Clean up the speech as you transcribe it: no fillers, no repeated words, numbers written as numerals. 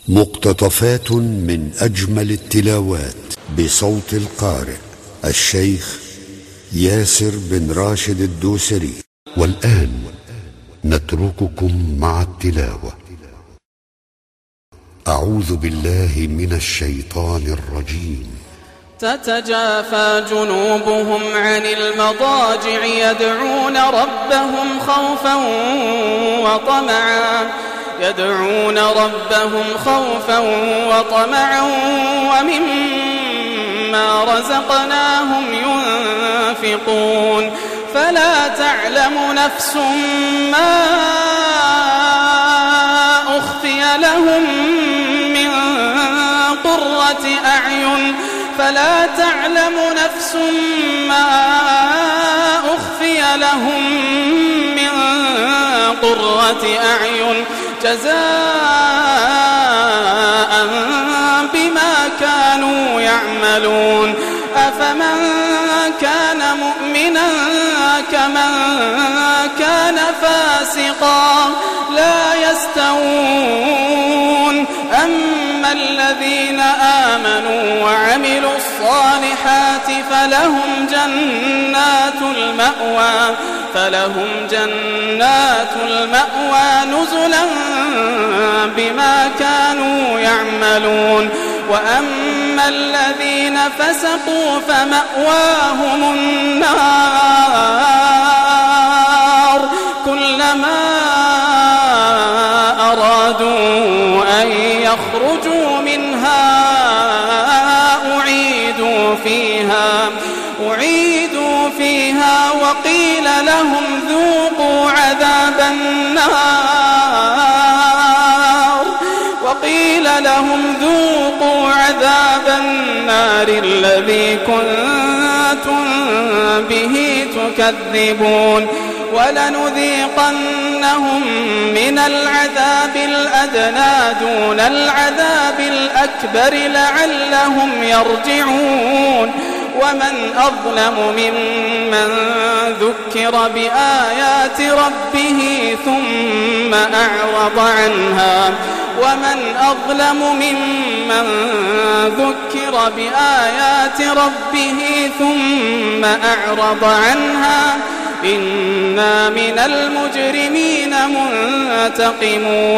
مقتطفات من أجمل التلاوات بصوت القارئ الشيخ ياسر بن راشد الدوسري. والآن نترككم مع التلاوة. أعوذ بالله من الشيطان الرجيم. تتجافى جنوبهم عن المضاجع يدعون ربهم خوفا وطمعا ومما رزقناهم ينفقون. فلا تعلم نفس ما أخفي لهم من قرة أعين جزاء بما كانوا يعملون. أفمن كان مؤمنا كمن كان فاسقا لا يستوون. أما الذين آمنوا وعملوا الصالحات فلهم جنات المأوى نزلا بما كانوا يعملون. وأما الذين فسقوا فمأواهم النار كلما أرادوا أن يخرجوا منها أعيدوا فيها وقيل لهم ذوقوا عذاب النار الذي كنتم به تكذبون. ولنذيقنهم من العذاب الأدنى دون العذاب الأكبر لعلهم يرجعون. ومن أظلم ممن ذكر بآيات ربه ثم أعرض عنها إنا من المجرمين منتقمون.